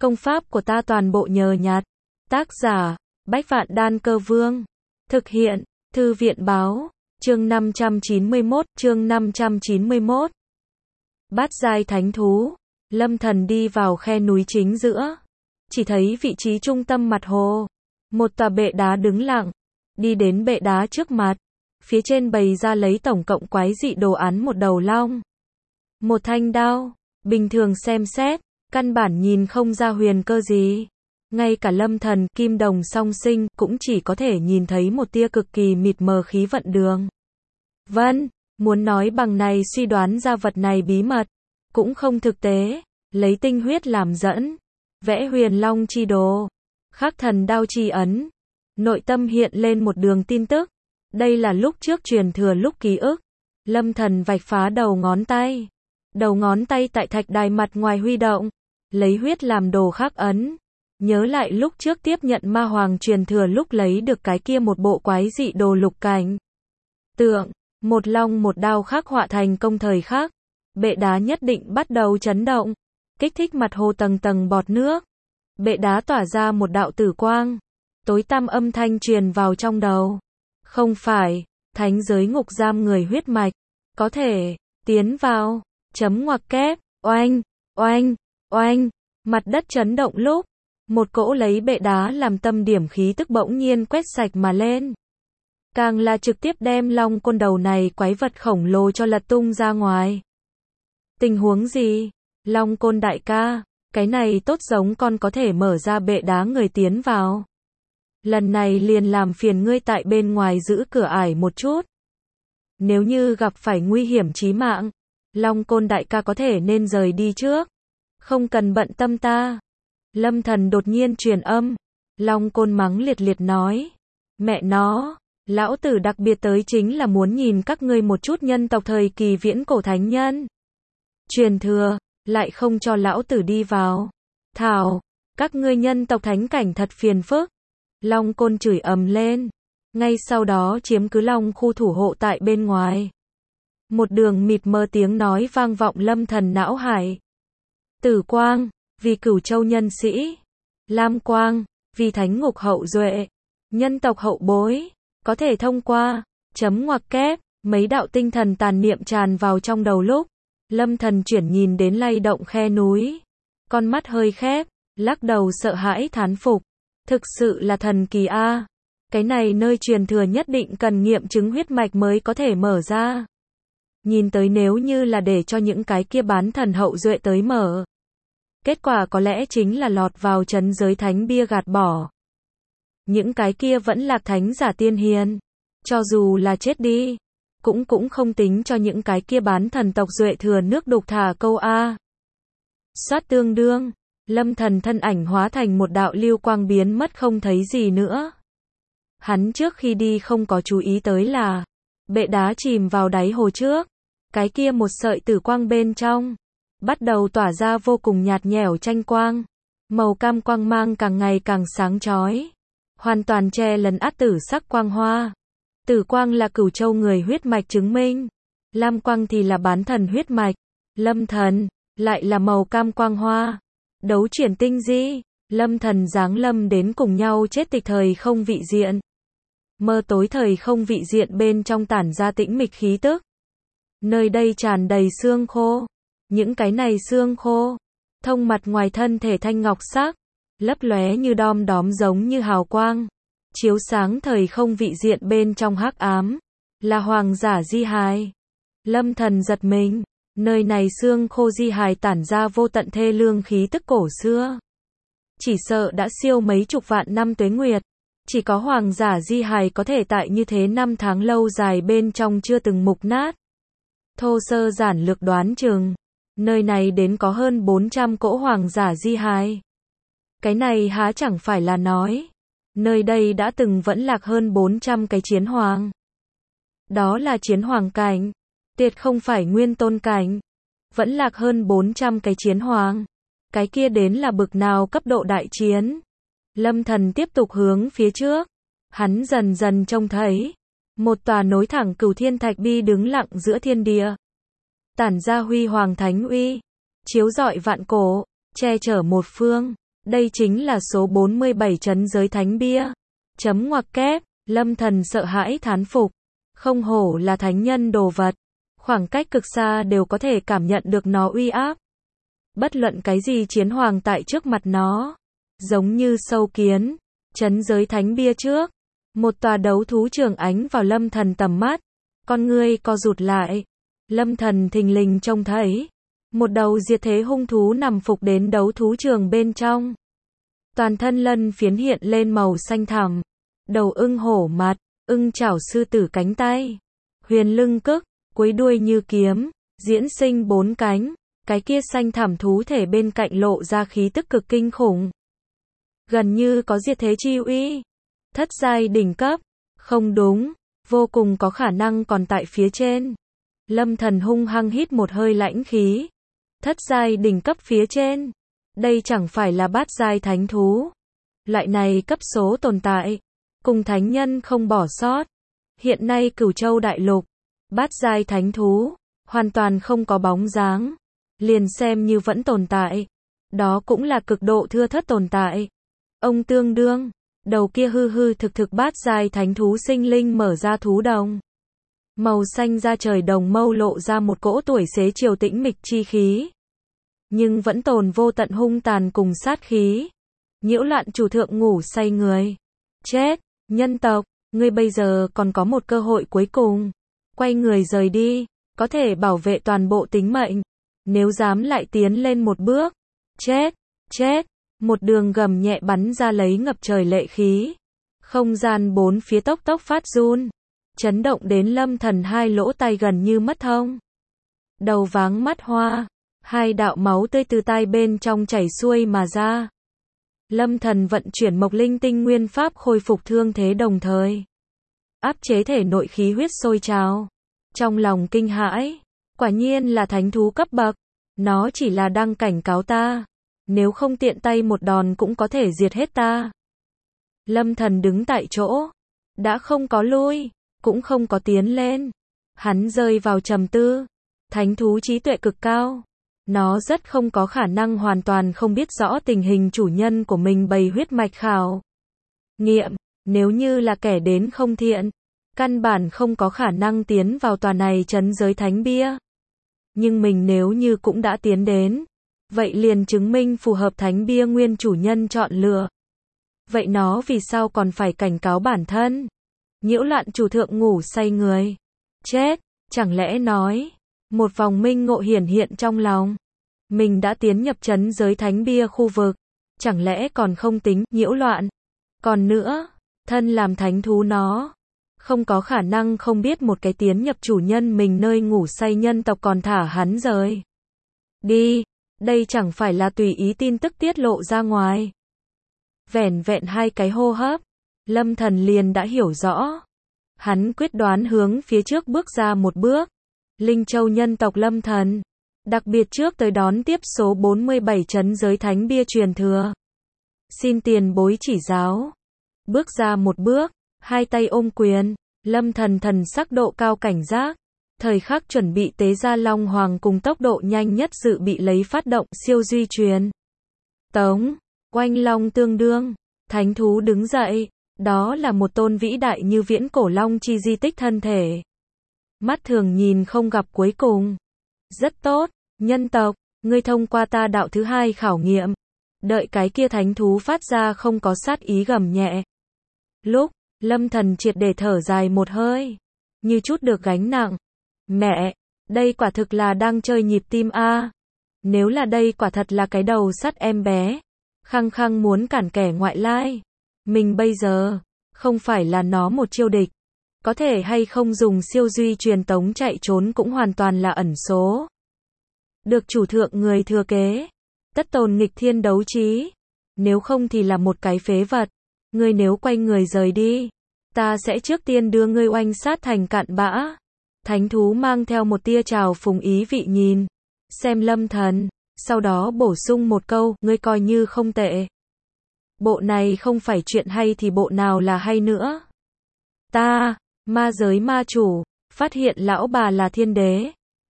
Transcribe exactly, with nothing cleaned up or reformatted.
Công pháp của ta toàn bộ nhờ nhặt. Tác giả, Bách Vạn Đan Cơ Vương. Thực hiện, Thư viện Báo. Chương năm trăm chín mươi mốt, chương năm trăm chín mươi mốt. Bát giai thánh thú. Lâm Thần đi vào khe núi chính giữa. Chỉ thấy vị trí trung tâm mặt hồ. Một tòa bệ đá đứng lặng. Đi đến bệ đá trước mặt. Phía trên bày ra lấy tổng cộng quái dị đồ án một đầu long. Một thanh đao. Bình thường xem xét, căn bản nhìn không ra huyền cơ gì. Ngay cả Lâm Thần, kim đồng song sinh, cũng chỉ có thể nhìn thấy một tia cực kỳ mịt mờ khí vận đường. Vân, muốn nói bằng này suy đoán ra vật này bí mật, cũng không thực tế, lấy tinh huyết làm dẫn, vẽ huyền long chi đồ, khắc thần đao chi ấn, nội tâm hiện lên một đường tin tức, đây là lúc trước truyền thừa lúc ký ức. Lâm Thần vạch phá đầu ngón tay, đầu ngón tay tại thạch đài mặt ngoài huy động, lấy huyết làm đồ khắc ấn. Nhớ lại lúc trước tiếp nhận ma hoàng truyền thừa lúc lấy được cái kia một bộ quái dị đồ lục cảnh tượng, một long một đao khắc họa thành công thời khắc, bệ đá nhất định bắt đầu chấn động, kích thích mặt hồ tầng tầng bọt nước. Bệ đá tỏa ra một đạo tử quang, tối tăm âm thanh truyền vào trong đầu. Không phải, thánh giới ngục giam người huyết mạch, có thể tiến vào, chấm ngoặc kép, oanh, oanh, oanh, mặt đất chấn động lúc, một cỗ lấy bệ đá làm tâm điểm khí tức bỗng nhiên quét sạch mà lên. Càng là trực tiếp đem long côn đầu này quái vật khổng lồ cho lật tung ra ngoài. Tình huống gì? Long côn đại ca, cái này tốt giống con có thể mở ra bệ đá người tiến vào. Lần này liền làm phiền ngươi tại bên ngoài giữ cửa ải một chút. Nếu như gặp phải nguy hiểm chí mạng, Long côn đại ca có thể nên rời đi trước. Không cần bận tâm ta. Lâm Thần đột nhiên truyền âm. Long côn mắng liệt liệt nói. Mẹ nó, lão tử đặc biệt tới chính là muốn nhìn các ngươi một chút nhân tộc thời kỳ viễn cổ thánh nhân. Truyền thừa, lại không cho lão tử đi vào. Thảo, các ngươi nhân tộc thánh cảnh thật phiền phức. Long côn chửi ầm lên. Ngay sau đó chiếm cứ long khu thủ hộ tại bên ngoài. Một đường mịt mờ tiếng nói vang vọng Lâm Thần não hải. Tử quang, vì cửu châu nhân sĩ. Lam quang, vì thánh ngục hậu duệ. Nhân tộc hậu bối, có thể thông qua. Chấm ngoặc kép, mấy đạo tinh thần tàn niệm tràn vào trong đầu lúc. Lâm Thần chuyển nhìn đến lay động khe núi. Con mắt hơi khép, lắc đầu sợ hãi thán phục. Thực sự là thần kỳ a. Cái này nơi truyền thừa nhất định cần nghiệm chứng huyết mạch mới có thể mở ra. Nhìn tới nếu như là để cho những cái kia bán thần hậu duệ tới mở. Kết quả có lẽ chính là lọt vào trấn giới thánh bia gạt bỏ. Những cái kia vẫn lạc thánh giả tiên hiền. Cho dù là chết đi, cũng cũng không tính cho những cái kia bán thần tộc duệ thừa nước đục thả câu A. Xoát tương đương, Lâm Thần thân ảnh hóa thành một đạo lưu quang biến mất không thấy gì nữa. Hắn trước khi đi không có chú ý tới là bệ đá chìm vào đáy hồ trước, cái kia một sợi tử quang bên trong bắt đầu tỏa ra vô cùng nhạt nhẽo tranh quang, màu cam quang mang càng ngày càng sáng chói, hoàn toàn che lấn át tử sắc quang hoa. Tử quang là cửu châu người huyết mạch chứng minh, lam quang thì là bán thần huyết mạch, Lâm Thần lại là màu cam quang hoa. Đấu chuyển tinh di, Lâm Thần giáng lâm đến cùng nhau chết tịch thời không vị diện. Mơ tối thời không vị diện bên trong tản ra tĩnh mịch khí tức. Nơi đây tràn đầy xương khô. Những cái này xương khô, thông mặt ngoài thân thể thanh ngọc sắc, lấp lóe như đom đóm giống như hào quang, chiếu sáng thời không vị diện bên trong hắc ám, là hoàng giả di hài. Lâm Thần giật mình, nơi này xương khô di hài tản ra vô tận thê lương khí tức cổ xưa. Chỉ sợ đã siêu mấy chục vạn năm tuế nguyệt, chỉ có hoàng giả di hài có thể tại như thế năm tháng lâu dài bên trong chưa từng mục nát. Thô sơ giản lược đoán chừng, nơi này đến có hơn bốn trăm cỗ hoàng giả di hài. Cái này há chẳng phải là nói, nơi đây đã từng vẫn lạc hơn bốn trăm cái chiến hoàng. Đó là chiến hoàng cảnh, tuyệt không phải nguyên tôn cảnh. Vẫn lạc hơn bốn trăm cái chiến hoàng. Cái kia đến là bực nào cấp độ đại chiến. Lâm Thần tiếp tục hướng phía trước. Hắn dần dần trông thấy một tòa nối thẳng cửu thiên thạch bi đứng lặng giữa thiên địa. Tản ra huy hoàng thánh uy, chiếu rọi vạn cổ, che chở một phương. Đây chính là số bốn mươi bảy trấn giới thánh bia. Chấm ngoặc kép, Lâm Thần sợ hãi thán phục. Không hổ là thánh nhân đồ vật. Khoảng cách cực xa đều có thể cảm nhận được nó uy áp. Bất luận cái gì chiến hoàng tại trước mặt nó. Giống như sâu kiến. Trấn giới thánh bia trước. Một tòa đấu thú trường ánh vào Lâm Thần tầm mắt. Con ngươi co rụt lại. Lâm Thần thình lình trông thấy. Một đầu diệt thế hung thú nằm phục đến đấu thú trường bên trong. Toàn thân lân phiến hiện lên màu xanh thẳm. Đầu ưng hổ mặt, ưng chảo sư tử cánh tay. Huyền lưng cức, cuối đuôi như kiếm, diễn sinh bốn cánh. Cái kia xanh thẳm thú thể bên cạnh lộ ra khí tức cực kinh khủng. Gần như có diệt thế chi uy. Thất giai đỉnh cấp. Không đúng, vô cùng có khả năng còn tại phía trên. Lâm Thần hung hăng hít một hơi lãnh khí. Thất giai đỉnh cấp phía trên. Đây chẳng phải là bát giai thánh thú. Loại này cấp số tồn tại. Cùng thánh nhân không bỏ sót. Hiện nay Cửu Châu Đại Lục. Bát giai thánh thú. Hoàn toàn không có bóng dáng. Liền xem như vẫn tồn tại. Đó cũng là cực độ thưa thất tồn tại. Ông tương đương. Đầu kia hư hư thực thực bát giai thánh thú sinh linh mở ra thú đồng. Màu xanh da trời đồng mâu lộ ra một cỗ tuổi xế chiều tĩnh mịch chi khí. Nhưng vẫn tồn vô tận hung tàn cùng sát khí. Nhiễu loạn chủ thượng ngủ say người. Chết, nhân tộc, ngươi bây giờ còn có một cơ hội cuối cùng. Quay người rời đi, có thể bảo vệ toàn bộ tính mệnh. Nếu dám lại tiến lên một bước. Chết, chết, một đường gầm nhẹ bắn ra lấy ngập trời lệ khí. Không gian bốn phía tốc tốc phát run. Chấn động đến Lâm Thần hai lỗ tai gần như mất thông. Đầu váng mắt hoa. Hai đạo máu tươi từ tai bên trong chảy xuôi mà ra. Lâm Thần vận chuyển Mộc Linh Tinh Nguyên Pháp khôi phục thương thế đồng thời. Áp chế thể nội khí huyết sôi trào. Trong lòng kinh hãi. Quả nhiên là thánh thú cấp bậc. Nó chỉ là đang cảnh cáo ta. Nếu không tiện tay một đòn cũng có thể diệt hết ta. Lâm Thần đứng tại chỗ. Đã không có lui. Cũng không có tiến lên. Hắn rơi vào trầm tư. Thánh thú trí tuệ cực cao. Nó rất không có khả năng hoàn toàn không biết rõ tình hình chủ nhân của mình bày huyết mạch khảo nghiệm. Nếu như là kẻ đến không thiện. Căn bản không có khả năng tiến vào tòa này trấn giới thánh bia. Nhưng mình nếu như cũng đã tiến đến. Vậy liền chứng minh phù hợp thánh bia nguyên chủ nhân chọn lựa. Vậy nó vì sao còn phải cảnh cáo bản thân? Nhiễu loạn chủ thượng ngủ say người. Chết, chẳng lẽ nói. Một vòng minh ngộ hiển hiện trong lòng. Mình đã tiến nhập trấn giới thánh bia khu vực. Chẳng lẽ còn không tính nhiễu loạn. Còn nữa, thân làm thánh thú nó. Không có khả năng không biết một cái tiến nhập chủ nhân mình nơi ngủ say nhân tộc còn thả hắn rời. Đi, đây chẳng phải là tùy ý tin tức tiết lộ ra ngoài. Vẻn vẹn hai cái hô hấp. Lâm Thần liền đã hiểu rõ. Hắn quyết đoán hướng phía trước bước ra một bước. Linh Châu nhân tộc Lâm Thần. Đặc biệt trước tới đón tiếp số bốn mươi bảy trấn giới thánh bia truyền thừa. Xin tiền bối chỉ giáo. Bước ra một bước. Hai tay ôm quyền. Lâm Thần thần sắc độ cao cảnh giác. Thời khắc chuẩn bị tế ra Long Hoàng cùng tốc độ nhanh nhất dự bị lấy phát động siêu duy truyền. Tống. Oanh long tương đương. Thánh thú đứng dậy. Đó là một tôn vĩ đại như viễn cổ long chi di tích thân thể. Mắt thường nhìn không gặp cuối cùng. Rất tốt, nhân tộc, ngươi thông qua ta đạo thứ hai khảo nghiệm. Đợi cái kia thánh thú phát ra không có sát ý gầm nhẹ. Lúc, Lâm Thần triệt để thở dài một hơi. Như chút được gánh nặng. Mẹ, đây quả thực là đang chơi nhịp tim a. Nếu là đây quả thật là cái đầu sắt em bé. Khăng khăng muốn cản kẻ ngoại lai. Mình bây giờ, không phải là nó một chiêu địch. Có thể hay không dùng siêu duy truyền tống chạy trốn cũng hoàn toàn là ẩn số. Được chủ thượng người thừa kế. Tất tồn nghịch thiên đấu trí. Nếu không thì là một cái phế vật. Ngươi nếu quay người rời đi. Ta sẽ trước tiên đưa ngươi oanh sát thành cạn bã. Thánh thú mang theo một tia trào phúng ý vị nhìn. Xem Lâm Thần. Sau đó bổ sung một câu. Ngươi coi như không tệ. Bộ này không phải chuyện hay thì bộ nào là hay nữa. Ta, ma giới ma chủ, phát hiện lão bà là thiên đế.